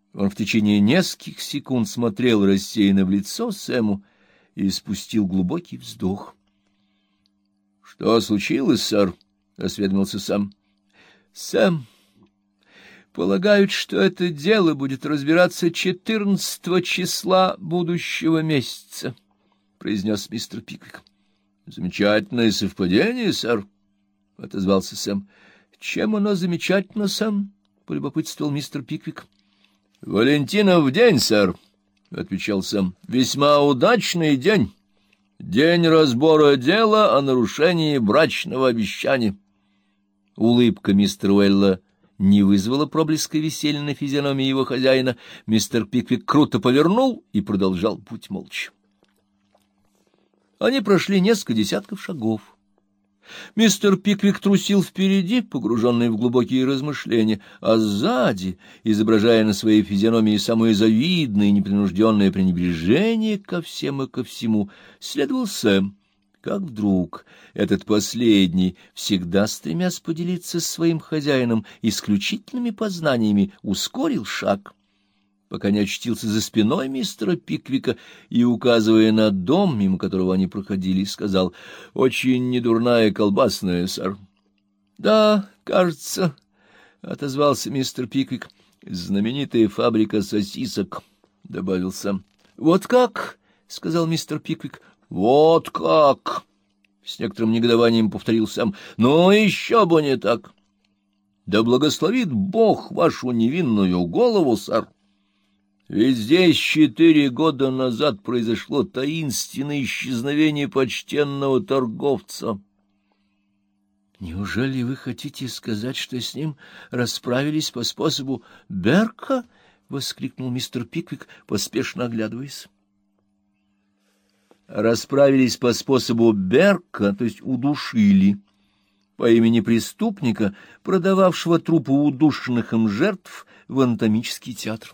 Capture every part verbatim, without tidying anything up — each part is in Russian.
Он в течение нескольких секунд смотрел рассеянно в лицо Сэму и спустил глубокий вздох. — Что случилось, сэр? — осведомился Сэм. — Сэм, полагают, что это дело будет разбираться четырнадцатого числа будущего месяца, — произнес мистер Пиквик. — Замечательное совпадение, сэр, — отозвался Сэм. — Чем оно замечательно, Сэм? — полюбопытствовал мистер Пиквик. — Валентинов день, сэр, — отвечал Сэм. — Весьма удачный день. День разбора дела о нарушении брачного обещания. Улыбка мистера Уэлла не вызвала проблеска веселья на физиономии его хозяина. Мистер Пиквик круто повернул и продолжал путь молча. Они прошли несколько десятков шагов. Мистер Пиквик трусил впереди, погруженный в глубокие размышления, а сзади, изображая на своей физиономии самое завидное и непринужденное пренебрежение ко всем и ко всему, следовал Сэм. Как вдруг этот последний, всегда стремясь поделиться с своим хозяином исключительными познаниями, ускорил шаг, пока не очутился за спиной мистера Пиквика и, указывая на дом, мимо которого они проходили, сказал: — Очень недурная колбасная, сэр. — Да, кажется, — отозвался мистер Пиквик. — Знаменитая фабрика сосисок, — добавил Сэм. — Вот как? — сказал мистер Пиквик. — Вот как! — с некоторым негодованием повторил Сэм. — Но еще бы не так! Да благословит Бог вашу невинную голову, сэр! Ведь здесь четыре года назад произошло таинственное исчезновение почтенного торговца. — Неужели вы хотите сказать, что с ним расправились по способу Берка? — воскликнул мистер Пиквик, поспешно оглядываясь. — Расправились по способу Берка, то есть удушили, по имени преступника, продававшего трупы удушенных им жертв в анатомический театр.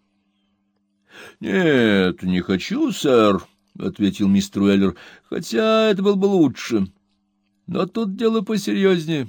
— Нет, не хочу, сэр, — ответил мистер Уэллер, — хотя это было бы лучше. Но тут дело посерьезнее.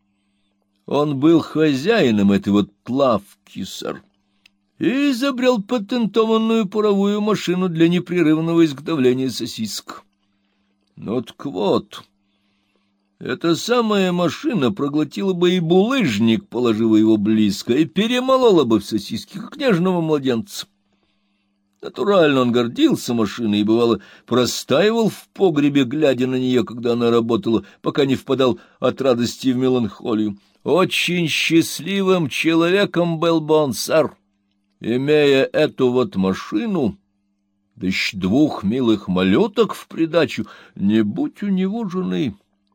Он был хозяином этой вот лавки, сэр, и изобрел патентованную паровую машину для непрерывного изготовления сосисок. Ну так вот, эта самая машина проглотила бы и булыжник, положив его близко, и перемолола бы в сосиски, как нежного младенца. Натурально он гордился машиной и, бывало, простаивал в погребе, глядя на нее, когда она работала, пока не впадал от радости в меланхолию. Очень счастливым человеком был бы он, сэр, имея эту вот машину, да еще двух милых малюток в придачу, не будь у него жены,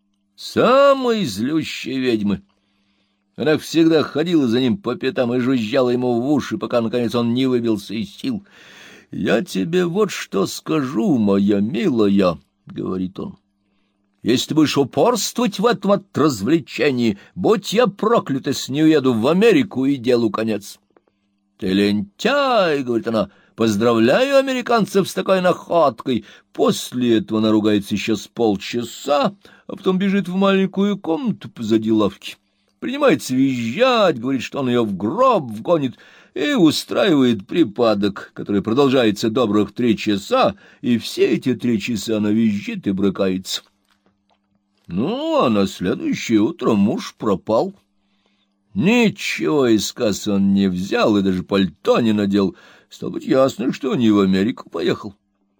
самой злющей ведьмы. Она всегда ходила за ним по пятам и жужжала ему в уши, пока, наконец, он не выбился из сил. — Я тебе вот что скажу, моя милая, — говорит он. — Если ты будешь упорствовать в этом от развлечении, будь я проклят, если не уеду в Америку, и делу конец. — Ты лентяй, — говорит она, — поздравляю американцев с такой находкой. После этого она ругается еще с полчаса, а потом бежит в маленькую комнату позади лавки. Принимается визжать, говорит, что он ее в гроб вгонит, и устраивает припадок, который продолжается добрых три часа, и все эти три часа она визжит и брыкается. Ну, а на следующее утро муж пропал. Ничего из кассы он не взял и даже пальто не надел. Стало быть, ясно, что не в Америку поехал.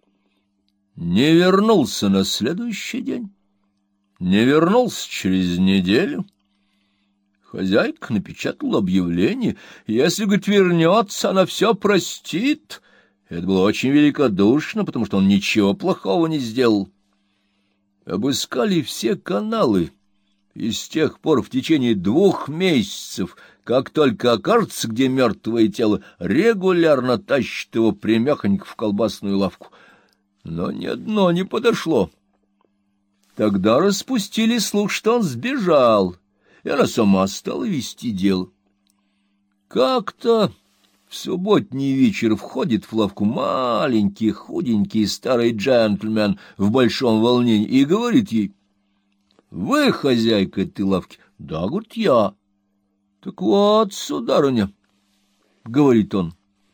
Не вернулся на следующий день, не вернулся через неделю. Хозяйка напечатала объявление. Если, говорит, вернется, она все простит. Это было очень великодушно, потому что он ничего плохого не сделал. Обыскали все каналы, и с тех пор в течение двух месяцев, как только окажется, где мертвое тело, регулярно тащит его прямехонько в колбасную лавку. Но ни одно не подошло. Тогда распустили слух, что он сбежал, и она сама стала вести дело. Как-то в субботний вечер входит в лавку маленький, худенький старый джентльмен в большом волнении и говорит ей: — Вы хозяйка этой лавки? — Да, говорит, я. — Так вот, сударыня, — говорит он,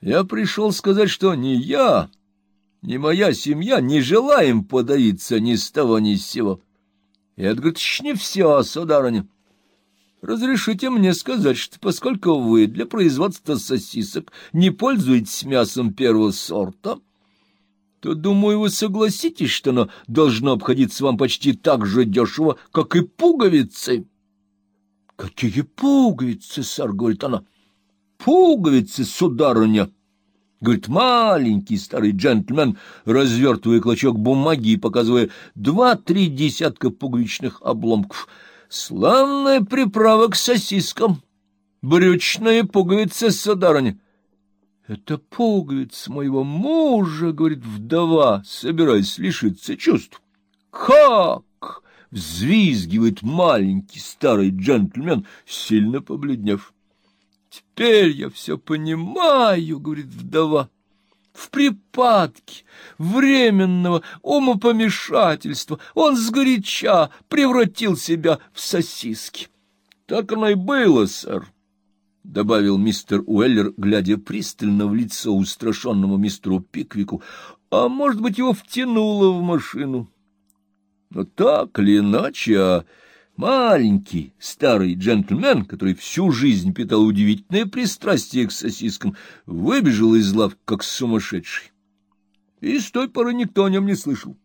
Я пришел сказать, что ни я, ни моя семья не желаем подавиться ни с того ни с сего. И это, говорит, еще не все, сударыня. Разрешите мне сказать, что поскольку вы для производства сосисок не пользуетесь мясом первого сорта, то, думаю, вы согласитесь, что оно должно обходиться вам почти так же дешево, как и пуговицы. — Какие пуговицы, сэр? — говорит она. — Пуговицы, сударыня, — говорит маленький старый джентльмен, развертывая клочок бумаги и показывая два-три десятка пуговичных обломков. — Славная приправа к сосискам. Брючная пуговица, сударыня. — Это пуговица моего мужа, — говорит вдова, собираясь лишиться чувств. — Как? — взвизгивает маленький старый джентльмен, сильно побледнев. — Теперь я все понимаю, — говорит вдова. В припадке временного умопомешательства он сгоряча превратил себя в сосиски. — Так оно и было, сэр, — добавил мистер Уэллер, глядя пристально в лицо устрашенному мистеру Пиквику. — А может быть, его втянуло в машину? Но так или иначе, а маленький старый джентльмен, который всю жизнь питал удивительное пристрастие к сосискам, выбежал из лавки как сумасшедший. И с той поры никто о нем не слышал.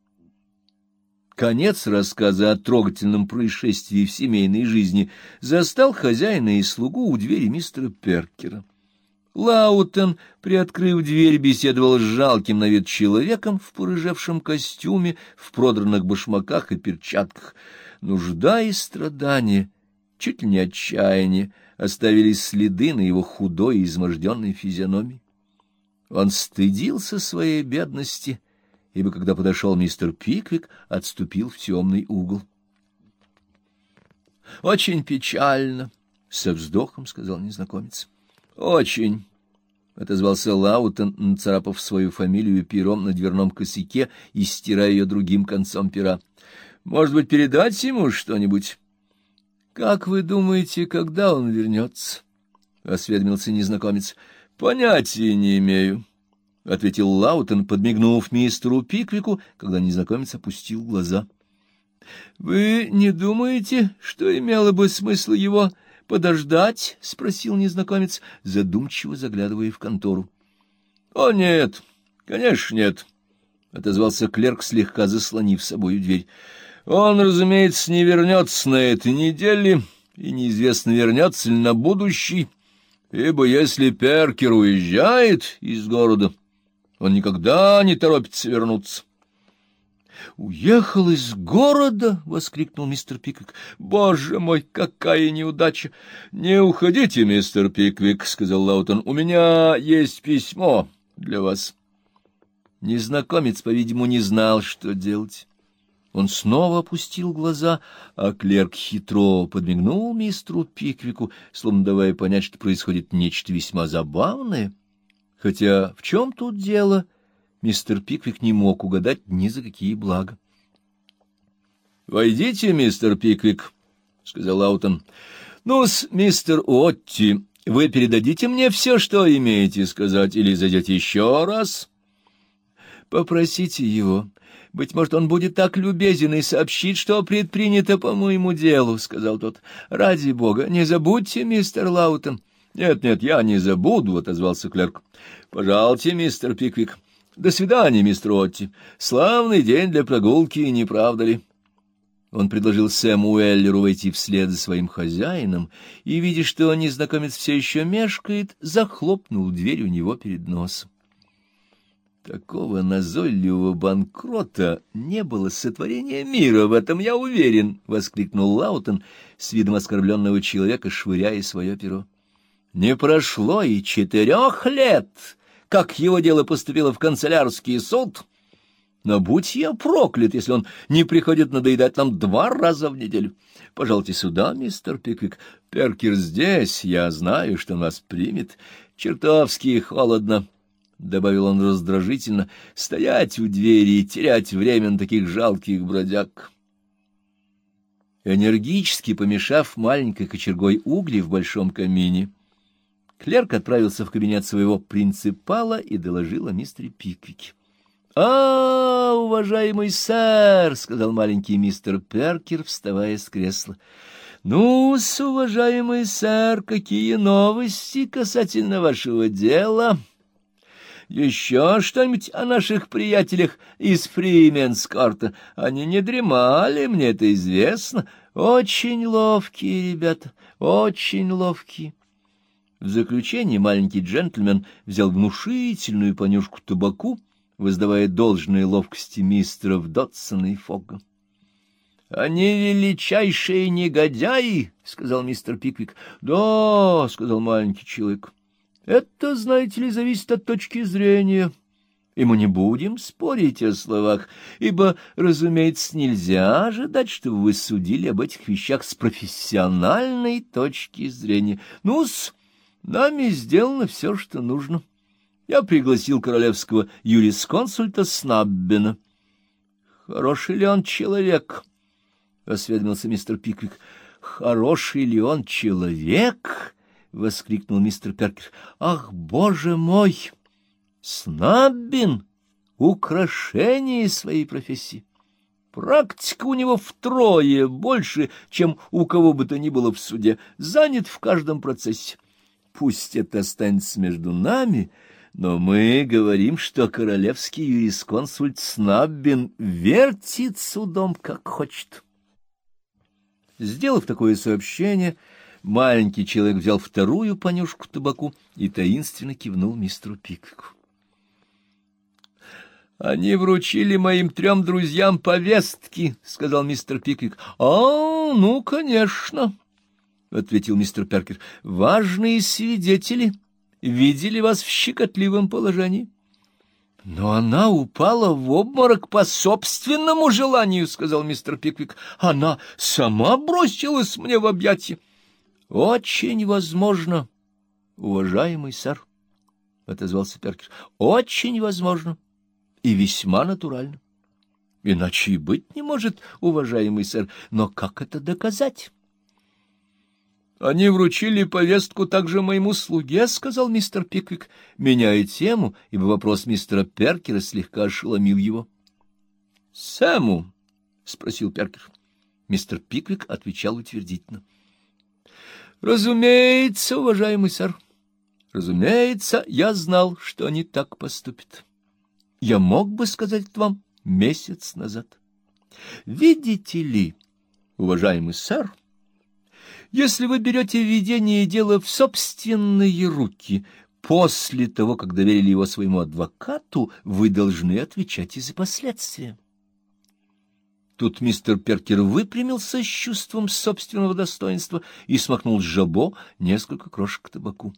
Конец рассказа о трогательном происшествии в семейной жизни застал хозяина и слугу у двери мистера Перкера. Лаутон, приоткрыв дверь, беседовал с жалким на вид человеком в порыжевшем костюме, в продранных башмаках и перчатках. Нужда и страдания, чуть ли не отчаяние, оставили следы на его худой и изможденной физиономии. Он стыдился своей бедности, ибо, когда подошел мистер Пиквик, отступил в темный угол. — Очень печально, — со вздохом сказал незнакомец. — Очень, — отозвался Лаутон, нацарапав свою фамилию пером на дверном косяке и стирая ее другим концом пера. — Может быть, передать ему что-нибудь? — Как вы думаете, когда он вернется? — осведомился незнакомец. — Понятия не имею, — ответил Лаутон, подмигнув мистеру Пиквику, когда незнакомец опустил глаза. — Вы не думаете, что имело бы смысл его подождать? — спросил незнакомец, задумчиво заглядывая в контору. — О, нет, конечно, нет, — отозвался клерк, слегка заслонив собою дверь. — Он, разумеется, не вернется на этой неделе, и неизвестно, вернется ли на будущий, ибо если Перкер уезжает из города, он никогда не торопится вернуться. — Уехал из города? — воскликнул мистер Пиквик. — Боже мой, какая неудача! — Не уходите, мистер Пиквик, — сказал Лаутон. — У меня есть письмо для вас. Незнакомец, по-видимому, не знал, что делать. Он снова опустил глаза, а клерк хитро подмигнул мистеру Пиквику, словно давая понять, что происходит нечто весьма забавное. Хотя в чем тут дело, мистер Пиквик не мог угадать ни за какие блага. — Войдите, мистер Пиквик, — сказал Лаутон. — Ну-с, мистер Уотти, вы передадите мне все, что имеете сказать, или зайдете еще раз? — Попросите его. Быть может, он будет так любезен и сообщит, что предпринято по моему делу, — сказал тот. — Ради бога, не забудьте, мистер Лаутон. — Нет, нет, я не забуду, — отозвался клерк. — Пожалуйте, мистер Пиквик. До свидания, мистер Отти. Славный день для прогулки, не правда ли? Он предложил Сэму Уэллеру войти вслед за своим хозяином и, видя, что незнакомец все еще мешкает, захлопнул дверь у него перед носом. Такого назойливого банкрота не было сотворения мира, в этом я уверен, — воскликнул Лаутон с видом оскорбленного человека, швыряя свое перо. Не прошло и четырех лет, как его дело поступило в канцелярский суд, но будь я проклят, если он не приходит надоедать нам два раза в неделю. Пожалуйте сюда, мистер Пиквик. Перкер здесь, я знаю, что нас примет. Чертовски холодно, — добавил он раздражительно, — стоять у двери и терять время на таких жалких бродяг. Энергически помешав маленькой кочергой угли в большом камине, Клерк отправился в кабинет своего принципала и доложил о мистере Пиквике. — А, уважаемый сэр, — сказал маленький мистер Перкер, вставая с кресла. — Ну-с, уважаемый сэр, какие новости касательно вашего дела? Еще что-нибудь о наших приятелях из Фрименскорта? Они не дремали, мне это известно. Очень ловкие ребята, очень ловкие. В заключение маленький джентльмен взял внушительную понюшку табаку, воздавая должные ловкости мистеров Дотсона и Фогга. — Они величайшие негодяи, — сказал мистер Пиквик. — Да, — сказал маленький человек, — это, знаете ли, зависит от точки зрения. И мы не будем спорить о словах, ибо, разумеется, нельзя ожидать, чтобы вы судили об этих вещах с профессиональной точки зрения. Ну-с, нами сделано все, что нужно. Я пригласил королевского юрисконсульта Снаббена. — Хороший ли он человек? — осведомился мистер Пиквик. — Хороший ли он человек? — воскликнул мистер Перкер. — Ах, боже мой! Снаббен — украшение своей профессии. Практика у него втрое больше, чем у кого бы то ни было в суде, занят в каждом процессе. Пусть это останется между нами, но мы говорим, что королевский юрисконсульт Снаббен вертит судом, как хочет. Сделав такое сообщение, маленький человек взял вторую понюшку табаку и таинственно кивнул мистеру Пиквику. — Они вручили моим трем друзьям повестки, — сказал мистер Пиквик. — А, ну, конечно, — ответил мистер Перкер. — Важные свидетели видели вас в щекотливом положении. — Но она упала в обморок по собственному желанию, — сказал мистер Пиквик. — Она сама бросилась мне в объятия. — Очень возможно, уважаемый сэр, — отозвался Перкер. — Очень возможно и весьма натурально. Иначе и быть не может, уважаемый сэр. Но как это доказать? — Они вручили повестку также моему слуге, — сказал мистер Пиквик, меняя тему, ибо вопрос мистера Перкера слегка ошеломил его. — Сэму? — спросил Перкер. Мистер Пиквик отвечал утвердительно. — Разумеется, уважаемый сэр, разумеется, я знал, что они так поступят. Я мог бы сказать это вам месяц назад. Видите ли, уважаемый сэр, если вы берете ведение дела в собственные руки, после того, как доверили его своему адвокату, вы должны отвечать и за последствия. Тут мистер Перкер выпрямился с чувством собственного достоинства и смахнул с жабо несколько крошек табаку.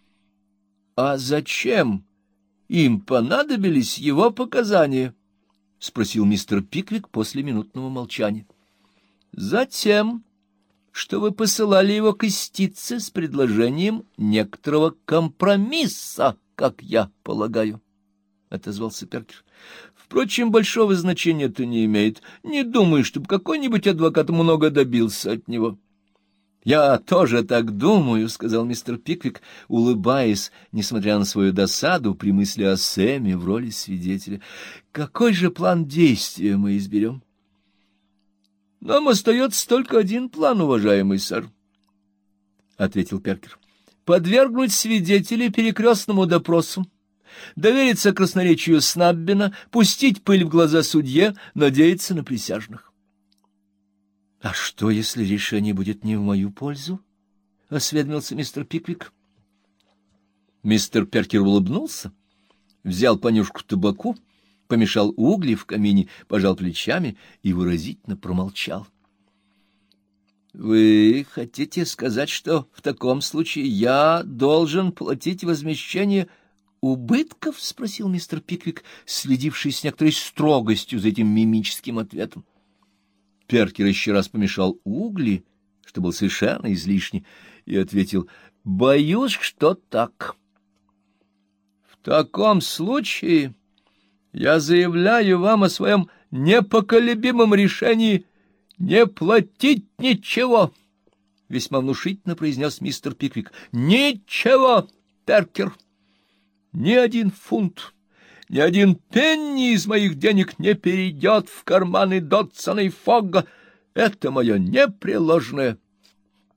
— А зачем им понадобились его показания? — спросил мистер Пиквик после минутного молчания. — Затем, что вы посылали его к истице с предложением некоторого компромисса, как я полагаю, — отозвался Перкер. — Впрочем, большого значения это не имеет. Не думаю, чтобы какой-нибудь адвокат много добился от него. — Я тоже так думаю, — сказал мистер Пиквик, улыбаясь, несмотря на свою досаду при мысли о Сэме в роли свидетеля. — Какой же план действия мы изберем? — Нам остается только один план, уважаемый сэр, — ответил Перкер. — Подвергнуть свидетелей перекрестному допросу, довериться красноречию Снаббена, пустить пыль в глаза судье, надеяться на присяжных. — А что, если решение будет не в мою пользу? — осведомился мистер Пиквик. Мистер Перкер улыбнулся, взял понюшку табаку, помешал угли в камине, пожал плечами и выразительно промолчал. — Вы хотите сказать, что в таком случае я должен платить возмещение убытков? — спросил мистер Пиквик, следивший с некоторой строгостью за этим мимическим ответом. Перкер еще раз помешал угли, что было совершенно излишне, и ответил: — Боюсь, что так. — В таком случае я заявляю вам о своем непоколебимом решении не платить ничего. весьма внушительно произнес мистер Пиквик. — Ничего, Перкер, ни один фунт, ни один пенни из моих денег не перейдет в карманы Дотсона и Фогга. Это мое непреложное